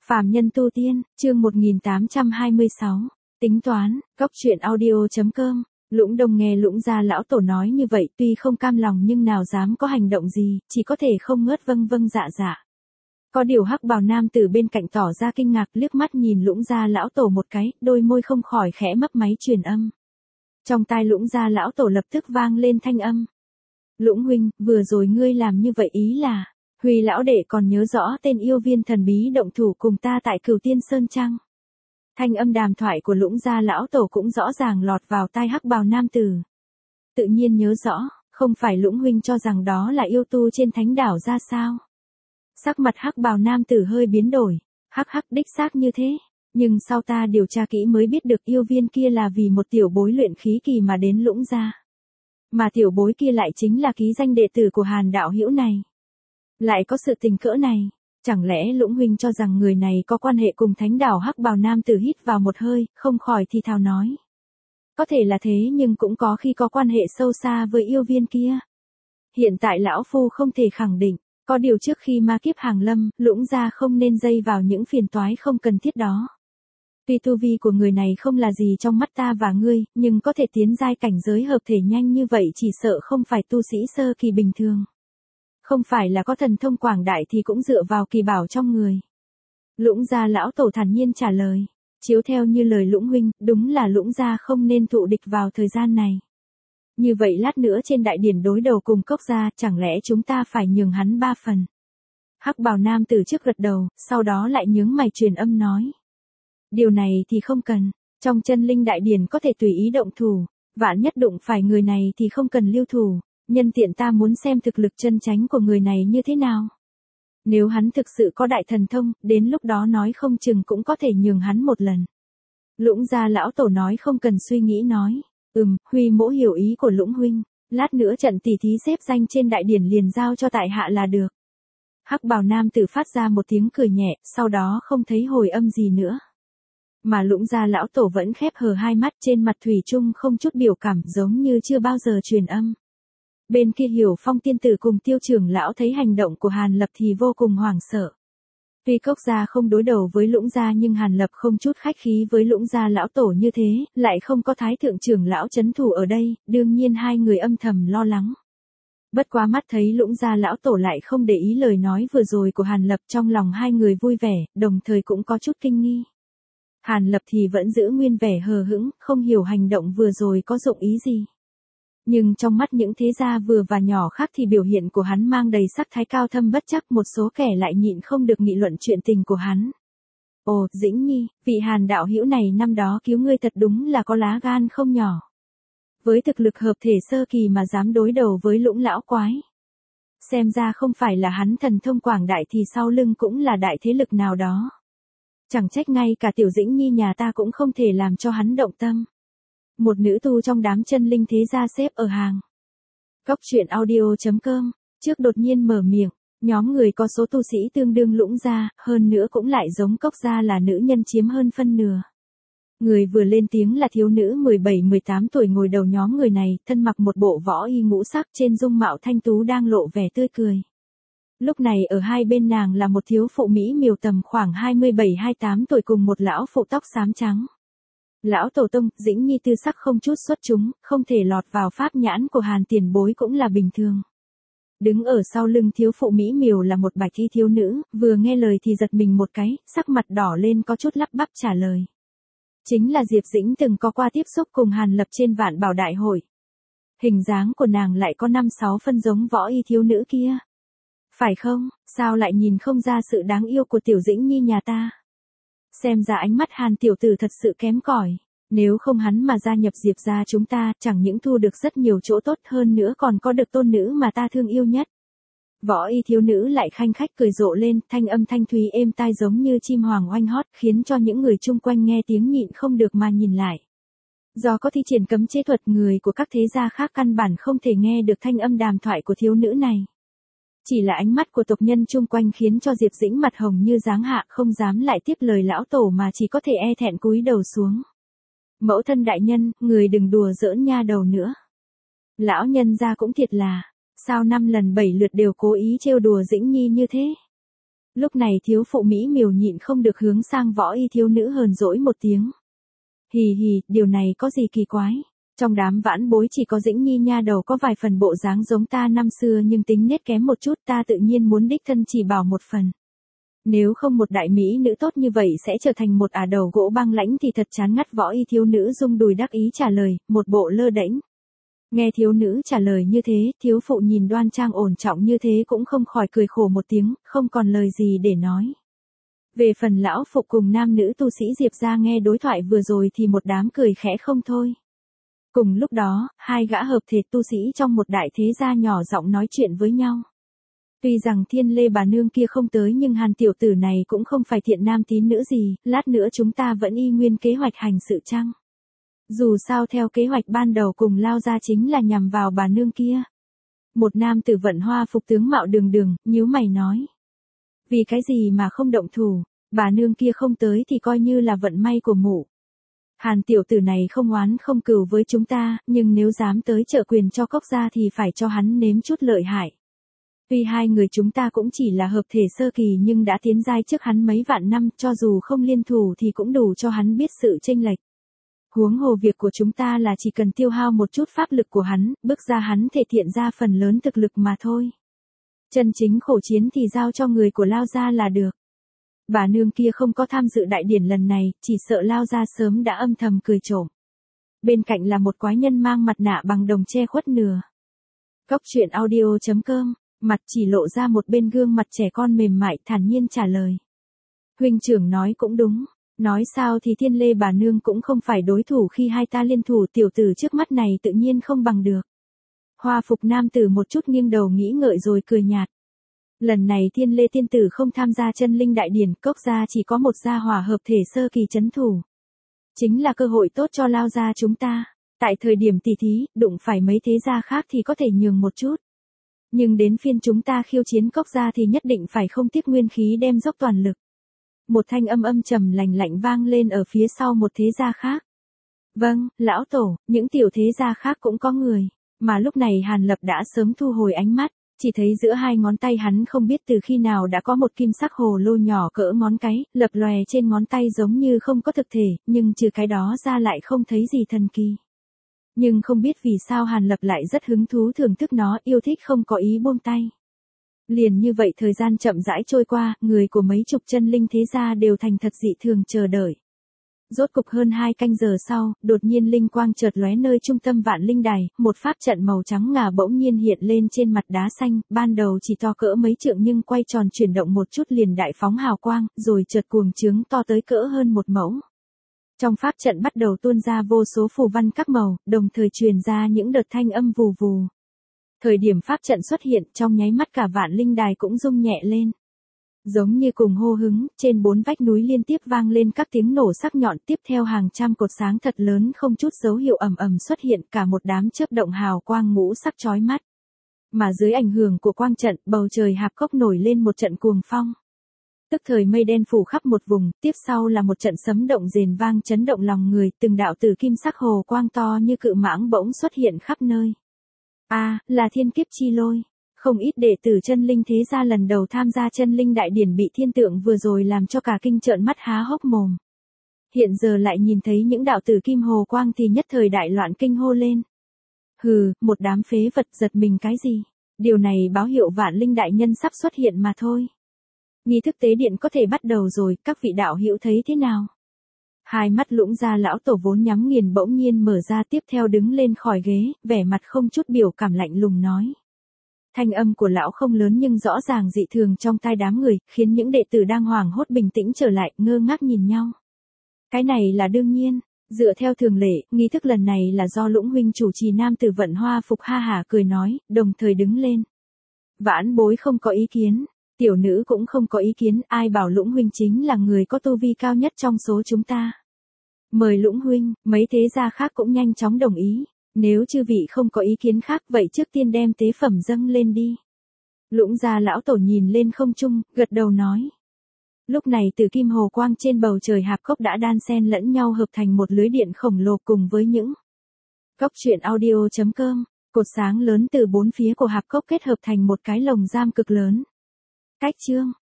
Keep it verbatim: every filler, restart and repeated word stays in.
Phàm nhân tu tiên, chương một nghìn tám trăm hai mươi sáu, tính toán, góc truyện audio chấm com. Lũng Đông nghe Lũng gia lão tổ nói như vậy, tuy không cam lòng nhưng nào dám có hành động gì, chỉ có thể không ngớt vâng vâng dạ dạ. Có điều hắc bào nam từ bên cạnh tỏ ra kinh ngạc, liếc mắt nhìn Lũng gia lão tổ một cái, đôi môi không khỏi khẽ mấp máy truyền âm. Trong tai Lũng gia lão tổ lập tức vang lên thanh âm. Lũng huynh, vừa rồi ngươi làm như vậy ý là, Huy lão đệ còn nhớ rõ tên yêu viên thần bí động thủ cùng ta tại Cửu Tiên Sơn chăng? Thanh âm đàm thoại của Lũng gia lão tổ cũng rõ ràng lọt vào tai hắc bào nam tử. Tự nhiên nhớ rõ, không phải Lũng huynh cho rằng đó là yêu tu trên thánh đảo ra sao? Sắc mặt hắc bào nam tử hơi biến đổi, hắc hắc đích xác như thế, nhưng sau ta điều tra kỹ mới biết được yêu viên kia là vì một tiểu bối luyện khí kỳ mà đến Lũng gia. Mà tiểu bối kia lại chính là ký danh đệ tử của Hàn đạo hữu này. Lại có sự tình cỡ này, chẳng lẽ Lũng huynh cho rằng người này có quan hệ cùng thánh đảo? Hắc bào nam tử hít vào một hơi, không khỏi thì thào nói. Có thể là thế nhưng cũng có khi có quan hệ sâu xa với yêu viên kia. Hiện tại lão phu không thể khẳng định, có điều trước khi ma kiếp hàng lâm, Lũng gia không nên dây vào những phiền toái không cần thiết đó. Tuy tu vi của người này không là gì trong mắt ta và ngươi, nhưng có thể tiến giai cảnh giới hợp thể nhanh như vậy chỉ sợ không phải tu sĩ sơ kỳ bình thường. Không phải là có thần thông quảng đại thì cũng dựa vào kỳ bảo trong người. Lũng gia lão tổ thản nhiên trả lời. Chiếu theo như lời Lũng huynh, đúng là Lũng gia không nên thụ địch vào thời gian này. Như vậy lát nữa trên đại điển đối đầu cùng Cốc gia, chẳng lẽ chúng ta phải nhường hắn ba phần? Hắc bào nam từ trước gật đầu, sau đó lại nhướng mày truyền âm nói. Điều này thì không cần, trong chân linh đại điển có thể tùy ý động thủ, vạn nhất đụng phải người này thì không cần lưu thủ. Nhân tiện ta muốn xem thực lực chân chánh của người này như thế nào. Nếu hắn thực sự có đại thần thông, đến lúc đó nói không chừng cũng có thể nhường hắn một lần. Lũng gia lão tổ nói không cần suy nghĩ nói. Ừm, Huy mỗ hiểu ý của Lũng huynh. Lát nữa trận tỷ thí xếp danh trên đại điển liền giao cho tại hạ là được. Hắc bào nam tử phát ra một tiếng cười nhẹ, sau đó không thấy hồi âm gì nữa. Mà Lũng gia lão tổ vẫn khép hờ hai mắt, trên mặt thủy chung không chút biểu cảm, giống như chưa bao giờ truyền âm. Bên kia Hiểu Phong tiên tử cùng Tiêu trưởng lão thấy hành động của Hàn Lập thì vô cùng hoảng sợ. Tuy Cốc gia không đối đầu với Lũng gia nhưng Hàn Lập không chút khách khí với Lũng gia lão tổ như thế, lại không có Thái thượng trưởng lão trấn thủ ở đây, đương nhiên hai người âm thầm lo lắng. Bất quá mắt thấy Lũng gia lão tổ lại không để ý lời nói vừa rồi của Hàn Lập, trong lòng hai người vui vẻ, đồng thời cũng có chút kinh nghi. Hàn Lập thì vẫn giữ nguyên vẻ hờ hững, không hiểu hành động vừa rồi có dụng ý gì. Nhưng trong mắt những thế gia vừa và nhỏ khác thì biểu hiện của hắn mang đầy sắc thái cao thâm bất chắc, một số kẻ lại nhịn không được nghị luận chuyện tình của hắn. Ồ, Dĩnh Nhi, vị Hàn đạo hữu này năm đó cứu ngươi thật đúng là có lá gan không nhỏ. Với thực lực hợp thể sơ kỳ mà dám đối đầu với Lũng lão quái. Xem ra không phải là hắn thần thông quảng đại thì sau lưng cũng là đại thế lực nào đó. Chẳng trách ngay cả tiểu Dĩnh Nhi nhà ta cũng không thể làm cho hắn động tâm. Một nữ tu trong đám chân linh thế gia xếp ở hàng. Góc truyện audio chấm com, trước đột nhiên mở miệng, nhóm người có số tu sĩ tương đương Lũng gia, hơn nữa cũng lại giống Cốc gia là nữ nhân chiếm hơn phân nửa. Người vừa lên tiếng là thiếu nữ mười bảy mười tám tuổi ngồi đầu nhóm người này, thân mặc một bộ võ y ngũ sắc, trên dung mạo thanh tú đang lộ vẻ tươi cười. Lúc này ở hai bên nàng là một thiếu phụ mỹ miều tầm khoảng hai mươi bảy hai mươi tám tuổi cùng một lão phụ tóc xám trắng. Lão tổ tông, Dĩnh Nhi tư sắc không chút xuất chúng, không thể lọt vào pháp nhãn của Hàn tiền bối cũng là bình thường. Đứng ở sau lưng thiếu phụ mỹ miều là một bạch y thiếu nữ, vừa nghe lời thì giật mình một cái, sắc mặt đỏ lên có chút lắp bắp trả lời. Chính là Diệp Dĩnh từng có qua tiếp xúc cùng Hàn Lập trên Vạn Bảo đại hội. Hình dáng của nàng lại có năm sáu phân giống võ y thiếu nữ kia. Phải không, sao lại nhìn không ra sự đáng yêu của tiểu Dĩnh Nhi nhà ta? Xem ra ánh mắt Hàn tiểu tử thật sự kém cỏi. Nếu không hắn mà gia nhập Diệp gia chúng ta, chẳng những thu được rất nhiều chỗ tốt hơn nữa còn có được tôn nữ mà ta thương yêu nhất. Võ y thiếu nữ lại khanh khách cười rộ lên, thanh âm thanh thúy êm tai giống như chim hoàng oanh hót, khiến cho những người chung quanh nghe tiếng nhịn không được mà nhìn lại. Do có thi triển cấm chế thuật, người của các thế gia khác căn bản không thể nghe được thanh âm đàm thoại của thiếu nữ này. Chỉ là ánh mắt của tộc nhân chung quanh khiến cho Diệp Dĩnh mặt hồng như giáng hạ, không dám lại tiếp lời lão tổ mà chỉ có thể e thẹn cúi đầu xuống. Mẫu thân đại nhân, người đừng đùa giỡn nha đầu nữa. Lão nhân gia cũng thiệt là, sao năm lần bảy lượt đều cố ý trêu đùa Dĩnh Nhi như thế? Lúc này thiếu phụ Mỹ miều nhịn không được hướng sang võ y thiếu nữ hờn dỗi một tiếng. Hì hì, điều này có gì kỳ quái. Trong đám vãn bối chỉ có Dĩnh Nhi nha đầu có vài phần bộ dáng giống ta năm xưa nhưng tính nết kém một chút, ta tự nhiên muốn đích thân chỉ bảo một phần. Nếu không một đại mỹ nữ tốt như vậy sẽ trở thành một ả đầu gỗ băng lãnh thì thật chán ngắt. Võ y thiếu nữ rung đùi đắc ý trả lời, một bộ lơ đễnh. Nghe thiếu nữ trả lời như thế, thiếu phụ nhìn đoan trang ổn trọng như thế cũng không khỏi cười khổ một tiếng, không còn lời gì để nói. Về phần lão phụ cùng nam nữ tu sĩ Diệp gia nghe đối thoại vừa rồi thì một đám cười khẽ không thôi. Cùng lúc đó, hai gã hợp thể tu sĩ trong một đại thế gia nhỏ giọng nói chuyện với nhau. Tuy rằng Thiên Lê bà nương kia không tới nhưng Hàn tiểu tử này cũng không phải thiện nam tín nữ gì, lát nữa chúng ta vẫn y nguyên kế hoạch hành sự chăng? Dù sao theo kế hoạch ban đầu cùng lao ra chính là nhằm vào bà nương kia. Một nam tử vận hoa phục tướng mạo đường đường, nhíu mày nói. Vì cái gì mà không động thủ, bà nương kia không tới thì coi như là vận may của mụ. Hàn tiểu tử này không oán không cừu với chúng ta, nhưng nếu dám tới trợ quyền cho Cốc gia thì phải cho hắn nếm chút lợi hại. Tuy hai người chúng ta cũng chỉ là hợp thể sơ kỳ nhưng đã tiến giai trước hắn mấy vạn năm, cho dù không liên thủ thì cũng đủ cho hắn biết sự chênh lệch. Huống hồ việc của chúng ta là chỉ cần tiêu hao một chút pháp lực của hắn, bước ra hắn thể hiện ra phần lớn thực lực mà thôi. Chân chính khổ chiến thì giao cho người của Lao gia là được. Bà nương kia không có tham dự đại điển lần này, chỉ sợ Lao gia sớm đã âm thầm cười trộm. Bên cạnh là một quái nhân mang mặt nạ bằng đồng che khuất nửa. Cốc truyện audio chấm com, mặt chỉ lộ ra một bên gương mặt trẻ con mềm mại thản nhiên trả lời. Huynh trưởng nói cũng đúng. Nói sao thì Thiên Lê bà nương cũng không phải đối thủ khi hai ta liên thủ, tiểu tử trước mắt này tự nhiên không bằng được. Hoa phục nam tử một chút nghiêng đầu nghĩ ngợi rồi cười nhạt. Lần này Thiên Lê tiên tử không tham gia chân linh đại điển, Cốc gia chỉ có một gia hỏa hợp thể sơ kỳ chấn thủ. Chính là cơ hội tốt cho Lao gia chúng ta. Tại thời điểm tỷ thí, đụng phải mấy thế gia khác thì có thể nhường một chút. Nhưng đến phiên chúng ta khiêu chiến Cốc gia thì nhất định phải không tiếc nguyên khí đem dốc toàn lực. Một thanh âm âm trầm lạnh lạnh vang lên ở phía sau một thế gia khác. Vâng, lão tổ, những tiểu thế gia khác cũng có người. Mà lúc này Hàn Lập đã sớm thu hồi ánh mắt, chỉ thấy giữa hai ngón tay hắn không biết từ khi nào đã có một kim sắc hồ lô nhỏ cỡ ngón cái, lập lòe trên ngón tay giống như không có thực thể, nhưng trừ cái đó ra lại không thấy gì thần kỳ. Nhưng không biết vì sao Hàn Lập lại rất hứng thú thưởng thức nó, yêu thích không có ý buông tay. Liền như vậy thời gian chậm rãi trôi qua, người của mấy chục chân linh thế gia đều thành thật dị thường chờ đợi. Rốt cục hơn hai canh giờ sau, đột nhiên linh quang chợt lóe nơi trung tâm vạn linh đài, một pháp trận màu trắng ngà bỗng nhiên hiện lên trên mặt đá xanh, ban đầu chỉ to cỡ mấy trượng nhưng quay tròn chuyển động một chút liền đại phóng hào quang, rồi chợt cuồng trướng to tới cỡ hơn một mẫu. Trong pháp trận bắt đầu tuôn ra vô số phù văn các màu, đồng thời truyền ra những đợt thanh âm vù vù. Thời điểm pháp trận xuất hiện, trong nháy mắt cả vạn linh đài cũng rung nhẹ lên. Giống như cùng hô hứng, trên bốn vách núi liên tiếp vang lên các tiếng nổ sắc nhọn, tiếp theo hàng trăm cột sáng thật lớn không chút dấu hiệu ầm ầm xuất hiện, cả một đám chớp động hào quang ngũ sắc chói mắt. Mà dưới ảnh hưởng của quang trận, bầu trời Hạp Cốc nổi lên một trận cuồng phong. Tức thời mây đen phủ khắp một vùng, tiếp sau là một trận sấm động rền vang chấn động lòng người, từng đạo tử kim sắc hồ quang to như cự mãng bỗng xuất hiện khắp nơi. A, à, là thiên kiếp chi lôi. Không ít đệ tử chân linh thế gia lần đầu tham gia chân linh đại điển bị thiên tượng vừa rồi làm cho cả kinh trợn mắt há hốc mồm. Hiện giờ lại nhìn thấy những đạo tử kim hồ quang thì nhất thời đại loạn kinh hô lên. Hừ, một đám phế vật, giật mình cái gì? Điều này báo hiệu vạn linh đại nhân sắp xuất hiện mà thôi. Nghi thức tế điện có thể bắt đầu rồi, các vị đạo hữu thấy thế nào? Hai mắt Lũng gia lão tổ vốn nhắm nghiền bỗng nhiên mở ra, tiếp theo đứng lên khỏi ghế, vẻ mặt không chút biểu cảm lạnh lùng nói. Thanh âm của lão không lớn nhưng rõ ràng dị thường trong tai đám người, khiến những đệ tử đang hoảng hốt bình tĩnh trở lại, ngơ ngác nhìn nhau. Cái này là đương nhiên, dựa theo thường lệ, nghi thức lần này là do Lũng huynh chủ trì, nam tử vận hoa phục ha hả cười nói, đồng thời đứng lên. Vãn bối không có ý kiến, tiểu nữ cũng không có ý kiến, ai bảo Lũng huynh chính là người có tu vi cao nhất trong số chúng ta. Mời Lũng huynh, mấy thế gia khác cũng nhanh chóng đồng ý. Nếu chư vị không có ý kiến khác vậy trước tiên đem tế phẩm dâng lên đi. Lũng gia lão tổ nhìn lên không trung, gật đầu nói. Lúc này từ kim hồ quang trên bầu trời Hạp Cốc đã đan xen lẫn nhau hợp thành một lưới điện khổng lồ cùng với những Cốc truyện audio chấm com, cột sáng lớn từ bốn phía của Hạp Cốc kết hợp thành một cái lồng giam cực lớn. Cách chương